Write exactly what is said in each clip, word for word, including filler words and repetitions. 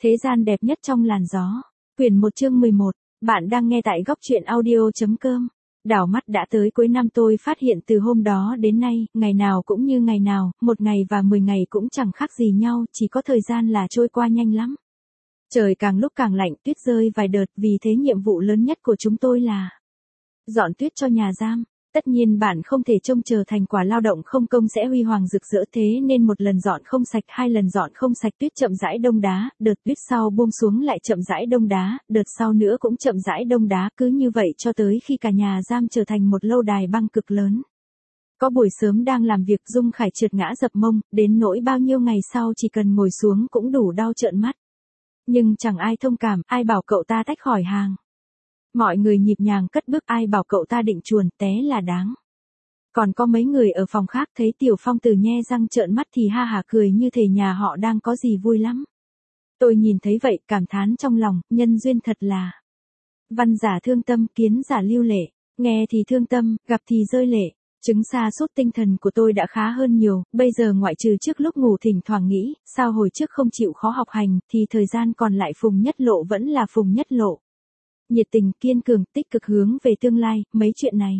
Thế gian đẹp nhất trong làn gió. Quyển một chương mười một. Bạn đang nghe tại góc truyện audio.com. Đảo mắt đã tới cuối năm, tôi phát hiện từ hôm đó đến nay, ngày nào cũng như ngày nào, một ngày và mười ngày cũng chẳng khác gì nhau, chỉ có thời gian là trôi qua nhanh lắm. Trời càng lúc càng lạnh, tuyết rơi vài đợt, vì thế nhiệm vụ lớn nhất của chúng tôi là dọn tuyết cho nhà giam. Tất nhiên bạn không thể trông chờ thành quả lao động không công sẽ huy hoàng rực rỡ, thế nên một lần dọn không sạch, hai lần dọn không sạch, tuyết chậm rãi đông đá, đợt tuyết sau buông xuống lại chậm rãi đông đá, đợt sau nữa cũng chậm rãi đông đá, cứ như vậy cho tới khi cả nhà giam trở thành một lâu đài băng cực lớn. Có buổi sớm đang làm việc, Dung Khải trượt ngã dập mông, đến nỗi bao nhiêu ngày sau chỉ cần ngồi xuống cũng đủ đau trợn mắt. Nhưng chẳng ai thông cảm, ai bảo cậu ta tách khỏi hàng. Mọi người nhịp nhàng cất bước, ai bảo cậu ta định chuồn, té là đáng. Còn có mấy người ở phòng khác thấy Tiểu Phong Tử nhe răng trợn mắt thì ha hả cười như thể nhà họ đang có gì vui lắm. Tôi nhìn thấy vậy, cảm thán trong lòng, nhân duyên thật là văn giả thương tâm, kiến giả lưu lệ, nghe thì thương tâm, gặp thì rơi lệ. Chứng sa sút tinh thần của tôi đã khá hơn nhiều, bây giờ ngoại trừ trước lúc ngủ thỉnh thoảng nghĩ, sao hồi trước không chịu khó học hành, thì thời gian còn lại Phùng Nhất Lộ vẫn là Phùng Nhất Lộ. Nhiệt tình, kiên cường, tích cực hướng về tương lai, mấy chuyện này.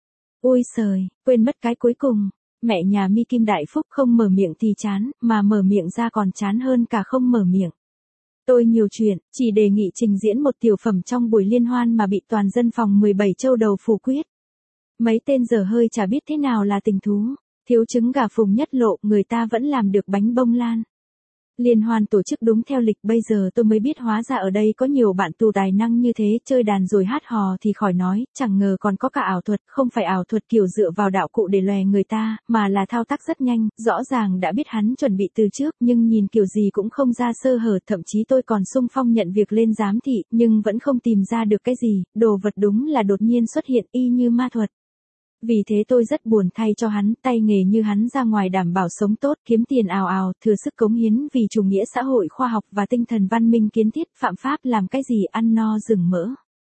Ôi trời, quên mất cái cuối cùng. Mẹ nhà Mi Kim Đại Phúc không mở miệng thì chán, mà mở miệng ra còn chán hơn cả không mở miệng. Tôi nhiều chuyện, chỉ đề nghị trình diễn một tiểu phẩm trong buổi liên hoan mà bị toàn dân phòng mười bảy châu đầu phủ quyết. Mấy tên dở hơi chả biết thế nào là tình thú. Thiếu trứng gà Phùng Nhất Lộ, người ta vẫn làm được bánh bông lan. Liên hoan tổ chức đúng theo lịch, bây giờ tôi mới biết hóa ra ở đây có nhiều bạn tù tài năng như thế, chơi đàn rồi hát hò thì khỏi nói, chẳng ngờ còn có cả ảo thuật, không phải ảo thuật kiểu dựa vào đạo cụ để lòe người ta, mà là thao tác rất nhanh, rõ ràng đã biết hắn chuẩn bị từ trước, nhưng nhìn kiểu gì cũng không ra sơ hở, thậm chí tôi còn xung phong nhận việc lên giám thị, nhưng vẫn không tìm ra được cái gì, đồ vật đúng là đột nhiên xuất hiện y như ma thuật. Vì thế tôi rất buồn thay cho hắn, tay nghề như hắn ra ngoài đảm bảo sống tốt, kiếm tiền ào ào, thừa sức cống hiến vì chủ nghĩa xã hội khoa học và tinh thần văn minh kiến thiết, phạm pháp làm cái gì ăn no rừng mỡ.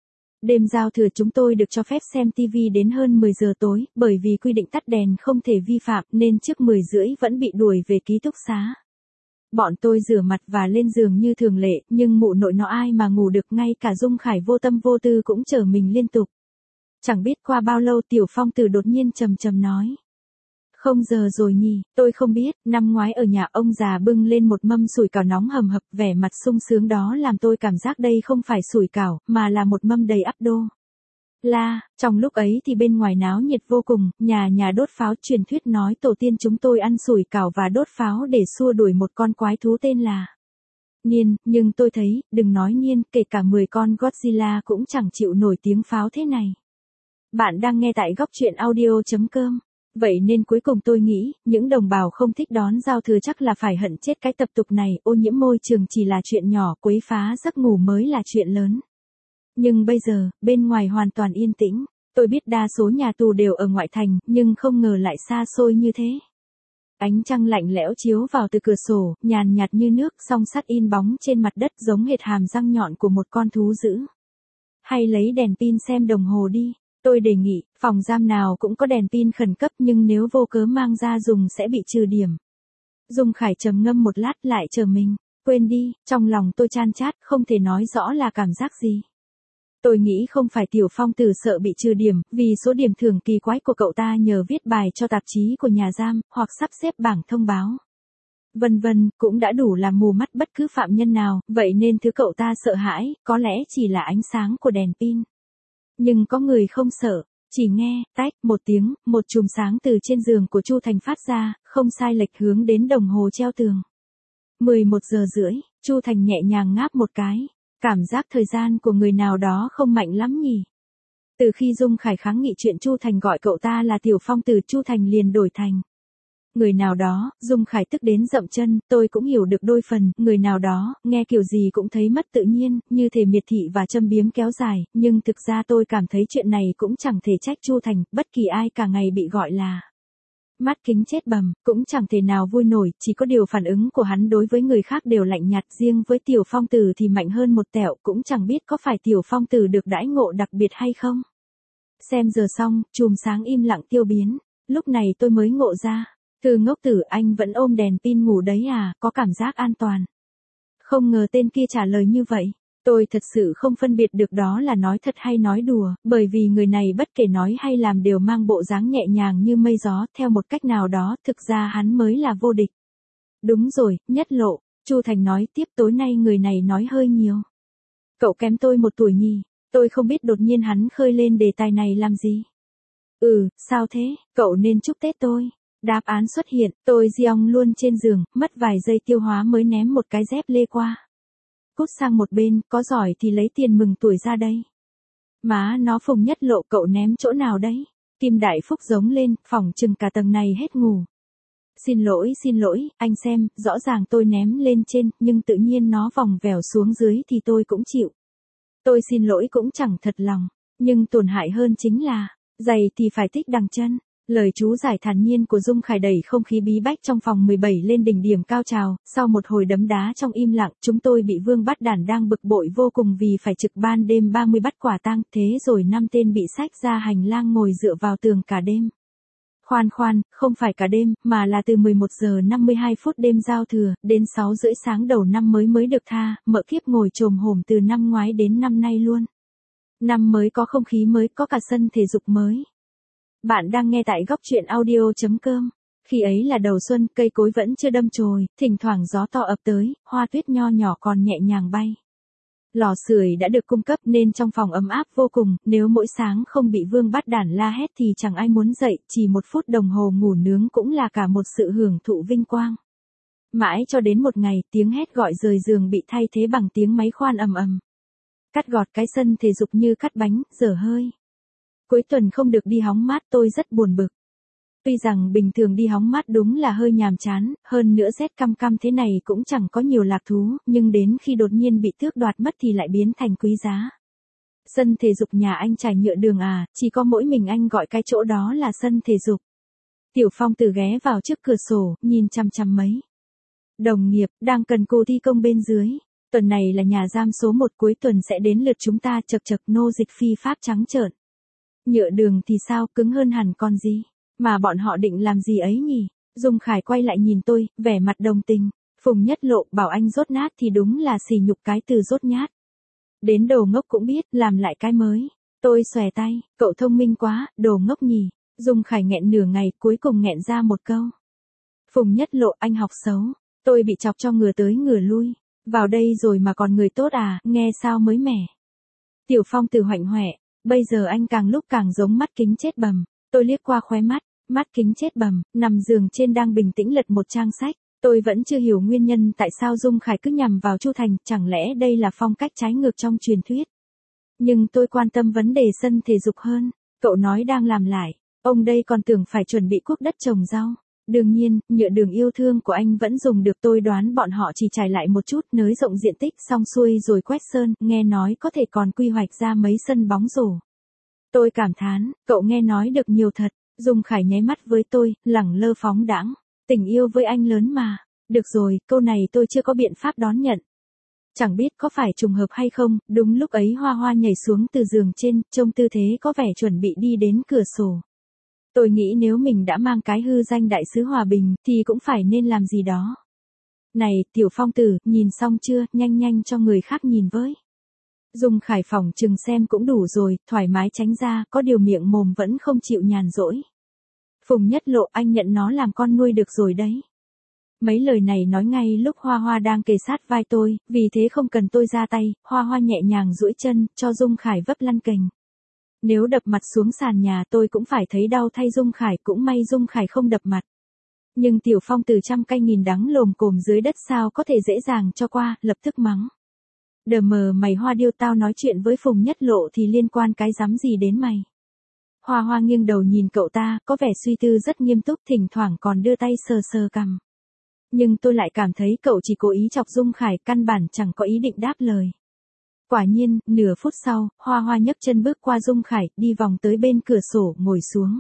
Đêm giao thừa chúng tôi được cho phép xem tivi đến hơn mười giờ tối, bởi vì quy định tắt đèn không thể vi phạm nên trước mười rưỡi vẫn bị đuổi về ký túc xá. Bọn tôi rửa mặt và lên giường như thường lệ, nhưng mụ nội nó ai mà ngủ được, ngay cả Dung Khải vô tâm vô tư cũng chở mình liên tục. Chẳng biết qua bao lâu Tiểu Phong Tử đột nhiên trầm trầm nói. Không giờ rồi nhỉ, tôi không biết, năm ngoái ở nhà ông già bưng lên một mâm sủi cảo nóng hầm hập, vẻ mặt sung sướng đó làm tôi cảm giác đây không phải sủi cảo, mà là một mâm đầy ắp đô la. Trong lúc ấy thì bên ngoài náo nhiệt vô cùng, nhà nhà đốt pháo, truyền thuyết nói tổ tiên chúng tôi ăn sủi cảo và đốt pháo để xua đuổi một con quái thú tên là Niên, nhưng tôi thấy, đừng nói Niên, kể cả mười con Godzilla cũng chẳng chịu nổi tiếng pháo thế này. Bạn đang nghe tại góc truyện audio.com. Vậy nên cuối cùng tôi nghĩ, những đồng bào không thích đón giao thừa chắc là phải hận chết cái tập tục này, ô nhiễm môi trường chỉ là chuyện nhỏ, quấy phá giấc ngủ mới là chuyện lớn. Nhưng bây giờ, bên ngoài hoàn toàn yên tĩnh, tôi biết đa số nhà tù đều ở ngoại thành, nhưng không ngờ lại xa xôi như thế. Ánh trăng lạnh lẽo chiếu vào từ cửa sổ, nhàn nhạt như nước, song sắt in bóng trên mặt đất giống hệt hàm răng nhọn của một con thú dữ. Hay lấy đèn pin xem đồng hồ đi. Tôi đề nghị, phòng giam nào cũng có đèn pin khẩn cấp, nhưng nếu vô cớ mang ra dùng sẽ bị trừ điểm. Dung Khải trầm ngâm một lát lại chờ mình. Quên đi, trong lòng tôi chan chát, không thể nói rõ là cảm giác gì. Tôi nghĩ không phải Tiểu Phong Tử sợ bị trừ điểm, vì số điểm thưởng kỳ quái của cậu ta nhờ viết bài cho tạp chí của nhà giam, hoặc sắp xếp bảng thông báo. Vân vân, cũng đã đủ làm mù mắt bất cứ phạm nhân nào, vậy nên thứ cậu ta sợ hãi, có lẽ chỉ là ánh sáng của đèn pin. Nhưng có người không sợ, chỉ nghe, tách, một tiếng, một chùm sáng từ trên giường của Chu Thành phát ra, không sai lệch hướng đến đồng hồ treo tường. mười một giờ rưỡi, Chu Thành nhẹ nhàng ngáp một cái, cảm giác thời gian của người nào đó không mạnh lắm nhỉ. Từ khi Dung Khải kháng nghị chuyện Chu Thành gọi cậu ta là Tiểu Phong Tử, Chu Thành liền đổi thành người nào đó. Dung Khải tức đến dậm chân, tôi cũng hiểu được đôi phần, người nào đó, nghe kiểu gì cũng thấy mất tự nhiên, như thể miệt thị và châm biếm kéo dài, nhưng thực ra tôi cảm thấy chuyện này cũng chẳng thể trách Chu Thành, bất kỳ ai cả ngày bị gọi là mắt kính chết bầm, cũng chẳng thể nào vui nổi, chỉ có điều phản ứng của hắn đối với người khác đều lạnh nhạt, riêng với Tiểu Phong Tử thì mạnh hơn một tẹo, cũng chẳng biết có phải Tiểu Phong Tử được đãi ngộ đặc biệt hay không. Xem giờ xong, chùm sáng im lặng tiêu biến, lúc này tôi mới ngộ ra. Thư ngốc tử, anh vẫn ôm đèn pin ngủ đấy à, có cảm giác an toàn Không ngờ tên kia trả lời như vậy. Tôi thật sự không phân biệt được đó là nói thật hay nói đùa, bởi vì người này bất kể nói hay làm đều mang bộ dáng nhẹ nhàng như mây gió, theo một cách nào đó, thực ra hắn mới là vô địch. Đúng rồi, Nhất Lộ, Chu Thành nói tiếp, tối nay người này nói hơi nhiều. Cậu kém tôi một tuổi nhỉ, tôi không biết đột nhiên hắn khơi lên đề tài này làm gì. Ừ, sao thế, cậu nên chúc Tết tôi. Đáp án xuất hiện, tôi giong luôn trên giường, mất vài giây tiêu hóa mới ném một cái dép lê qua. Cút sang một bên, có giỏi thì lấy tiền mừng tuổi ra đây. Má nó, Phùng Nhất Lộ, cậu ném chỗ nào đấy? Kim Đại Phúc giống lên, phỏng chừng cả tầng này hết ngủ. Xin lỗi, xin lỗi, anh xem, rõ ràng tôi ném lên trên, nhưng tự nhiên nó vòng vèo xuống dưới thì tôi cũng chịu. Tôi xin lỗi cũng chẳng thật lòng, nhưng tổn hại hơn chính là, giày thì phải thích đằng chân. Lời chú giải thản nhiên của Dung Khải đẩy không khí bí bách trong phòng mười bảy lên đỉnh điểm cao trào, sau một hồi đấm đá trong im lặng, chúng tôi bị Vương Bắt Đản đang bực bội vô cùng vì phải trực ban đêm ba mươi bắt quả tang, thế rồi năm tên bị xách ra hành lang ngồi dựa vào tường cả đêm. Khoan khoan, không phải cả đêm, mà là từ mười một giờ năm mươi hai phút đêm giao thừa, đến sáu rưỡi sáng đầu năm mới mới được tha, mợ kiếp ngồi chồm hổm từ năm ngoái đến năm nay luôn. Năm mới có không khí mới, có cả sân thể dục mới. Bạn đang nghe tại góc truyện audio chấm com. Khi ấy là đầu xuân, cây cối vẫn chưa đâm chồi, thỉnh thoảng gió to ập tới, hoa tuyết nho nhỏ còn nhẹ nhàng bay. Lò sưởi đã được cung cấp nên trong phòng ấm áp vô cùng, nếu mỗi sáng không bị Vương Bắt Đản la hét thì chẳng ai muốn dậy, chỉ một phút đồng hồ ngủ nướng cũng là cả một sự hưởng thụ vinh quang. Mãi cho đến một ngày, tiếng hét gọi rời giường bị thay thế bằng tiếng máy khoan ầm ầm. Cắt gọt cái sân thể dục như cắt bánh, dở hơi. Cuối tuần không được đi hóng mát tôi rất buồn bực. Tuy rằng bình thường đi hóng mát đúng là hơi nhàm chán, hơn nữa rét căm căm thế này cũng chẳng có nhiều lạc thú, nhưng đến khi đột nhiên bị tước đoạt mất thì lại biến thành quý giá. Sân thể dục nhà anh trải nhựa đường à, chỉ có mỗi mình anh gọi cái chỗ đó là sân thể dục. Tiểu Phong Tử ghé vào trước cửa sổ, nhìn chằm chằm mấy đồng nghiệp, đang cần cô thi công bên dưới. Tuần này là nhà giam số một, cuối tuần sẽ đến lượt chúng ta, chật chật, nô dịch phi pháp trắng trợn. Nhựa đường thì sao, cứng hơn hẳn còn gì. Mà bọn họ định làm gì ấy nhỉ? Dung Khải quay lại nhìn tôi, vẻ mặt đồng tình. Phùng Nhất Lộ bảo anh dốt nát thì đúng là sỉ nhục cái từ dốt nhát. Đến đồ ngốc cũng biết, làm lại cái mới. Tôi xòe tay, cậu thông minh quá, đồ ngốc nhỉ. Dung Khải nghẹn nửa ngày, cuối cùng nghẹn ra một câu. Phùng Nhất Lộ, anh học xấu. Tôi bị chọc cho ngửa tới ngửa lui. Vào đây rồi mà còn người tốt à, nghe sao mới mẻ. Tiểu Phong Tử hoạnh hoẹ, bây giờ anh càng lúc càng giống mắt kính chết bầm. Tôi liếc qua khóe mắt, mắt kính chết bầm, nằm giường trên đang bình tĩnh lật một trang sách. Tôi vẫn chưa hiểu nguyên nhân tại sao Dung Khải cứ nhằm vào Chu Thành, chẳng lẽ đây là phong cách trái ngược trong truyền thuyết. Nhưng tôi quan tâm vấn đề sân thể dục hơn. Cậu nói đang làm lại, ông đây còn tưởng phải chuẩn bị cuốc đất trồng rau. Đương nhiên, nhựa đường yêu thương của anh vẫn dùng được, tôi đoán bọn họ chỉ trải lại một chút, nới rộng diện tích xong xuôi rồi quét sơn, nghe nói có thể còn quy hoạch ra mấy sân bóng rổ. Tôi cảm thán, cậu nghe nói được nhiều thật. Dung Khải nháy mắt với tôi, lẳng lơ phóng đãng. Tình yêu với anh lớn mà. Được rồi, câu này tôi chưa có biện pháp đón nhận. Chẳng biết có phải trùng hợp hay không, đúng lúc ấy Hoa Hoa nhảy xuống từ giường trên, trông tư thế có vẻ chuẩn bị đi đến cửa sổ. Tôi nghĩ nếu mình đã mang cái hư danh đại sứ hòa bình, thì cũng phải nên làm gì đó. Này, Tiểu Phong Tử, nhìn xong chưa, nhanh nhanh cho người khác nhìn với. Dung Khải phỏng chừng xem cũng đủ rồi, thoải mái tránh ra, có điều miệng mồm vẫn không chịu nhàn rỗi. Phùng Nhất Lộ, anh nhận nó làm con nuôi được rồi đấy. Mấy lời này nói ngay lúc Hoa Hoa đang kề sát vai tôi, vì thế không cần tôi ra tay, Hoa Hoa nhẹ nhàng duỗi chân, cho Dung Khải vấp lăn cành. Nếu đập mặt xuống sàn nhà tôi cũng phải thấy đau thay Dung Khải, cũng may Dung Khải không đập mặt. Nhưng Tiểu Phong Tử trăm cay nghìn đắng lồm cồm dưới đất sao có thể dễ dàng cho qua, lập tức mắng. Đờ mờ mày Hoa điêu, tao nói chuyện với Phùng Nhất Lộ thì liên quan cái rắm gì đến mày. Hoa Hoa nghiêng đầu nhìn cậu ta, có vẻ suy tư rất nghiêm túc, thỉnh thoảng còn đưa tay sờ sờ cằm. Nhưng tôi lại cảm thấy cậu chỉ cố ý chọc Dung Khải, căn bản chẳng có ý định đáp lời. Quả nhiên, nửa phút sau, Hoa Hoa nhấc chân bước qua Dung Khải, đi vòng tới bên cửa sổ, ngồi xuống.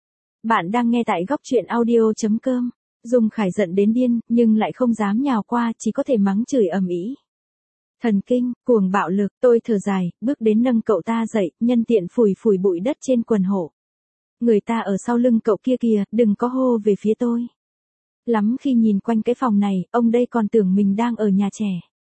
Bạn đang nghe tại góc truyện audio chấm com. Dung Khải giận đến điên, nhưng lại không dám nhào qua, chỉ có thể mắng chửi ầm ĩ. Thần kinh, cuồng bạo lực, tôi thở dài, bước đến nâng cậu ta dậy, nhân tiện phủi phủi bụi đất trên quần hộ. Người ta ở sau lưng cậu kia kìa, đừng có hô về phía tôi. Lắm khi nhìn quanh cái phòng này, ông đây còn tưởng mình đang ở nhà trẻ.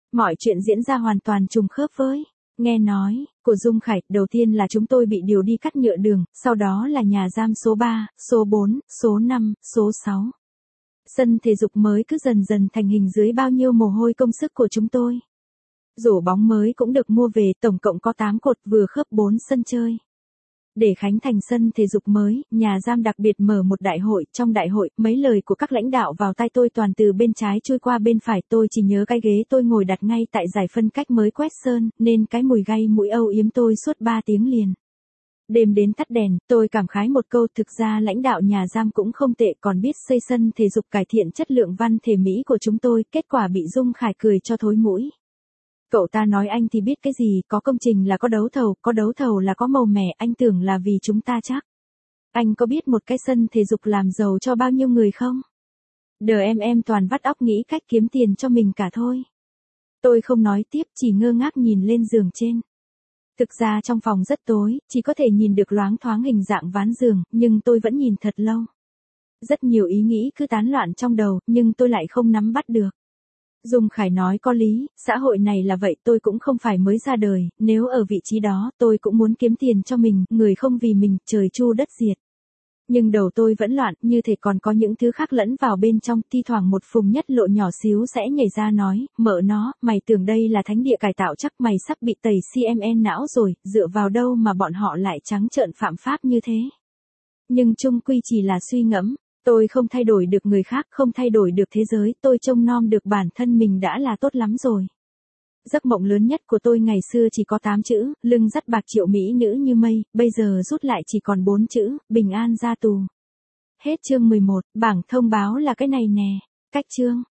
Mọi chuyện diễn ra hoàn toàn trùng khớp với nghe nói của Dung Khải. Đầu tiên là chúng tôi bị điều đi cắt nhựa đường, sau đó là nhà giam số ba, số bốn, số năm, số sáu. Sân thể dục mới cứ dần dần thành hình dưới bao nhiêu mồ hôi công sức của chúng tôi. Rổ bóng mới cũng được mua về, tổng cộng có tám cột, vừa khớp bốn sân chơi. Để khánh thành sân thể dục mới, nhà giam đặc biệt mở một đại hội. Trong đại hội, mấy lời của các lãnh đạo vào tai tôi toàn từ bên trái trôi qua bên phải. Tôi chỉ nhớ cái ghế tôi ngồi đặt ngay tại giải phân cách mới quét sơn, nên cái mùi gay mũi âu yếm tôi suốt ba tiếng liền. Đêm đến tắt đèn, tôi cảm khái một câu, thực ra lãnh đạo nhà giam cũng không tệ, còn biết xây sân thể dục cải thiện chất lượng văn thể mỹ của chúng tôi. Kết quả bị Dung Khải cười cho thối mũi. Cậu ta nói anh thì biết cái gì, có công trình là có đấu thầu, có đấu thầu là có màu mẻ, anh tưởng là vì chúng ta chắc. Anh có biết một cái sân thể dục làm giàu cho bao nhiêu người không? Đờ em em toàn vắt óc nghĩ cách kiếm tiền cho mình cả thôi. Tôi không nói tiếp, chỉ ngơ ngác nhìn lên giường trên. Thực ra trong phòng rất tối, chỉ có thể nhìn được loáng thoáng hình dạng ván giường, nhưng tôi vẫn nhìn thật lâu. Rất nhiều ý nghĩ cứ tán loạn trong đầu, nhưng tôi lại không nắm bắt được. Dung Khải nói có lý, xã hội này là vậy, tôi cũng không phải mới ra đời, nếu ở vị trí đó, tôi cũng muốn kiếm tiền cho mình, người không vì mình, trời chu đất diệt. Nhưng đầu tôi vẫn loạn, như thể còn có những thứ khác lẫn vào bên trong, thi thoảng một phùng nhất lộ nhỏ xíu sẽ nhảy ra nói, mợ nó, mày tưởng đây là thánh địa cải tạo chắc mày sắp bị tẩy xê em en não rồi, dựa vào đâu mà bọn họ lại trắng trợn phạm pháp như thế. Nhưng chung quy chỉ là suy ngẫm. Tôi không thay đổi được người khác, không thay đổi được thế giới, tôi trông nom được bản thân mình đã là tốt lắm rồi. Giấc mộng lớn nhất của tôi ngày xưa chỉ có tám chữ, lưng dắt bạc triệu mỹ nữ như mây, bây giờ rút lại chỉ còn bốn chữ, bình an ra tù. Hết chương mười một, bảng thông báo là cái này nè. Cách chương.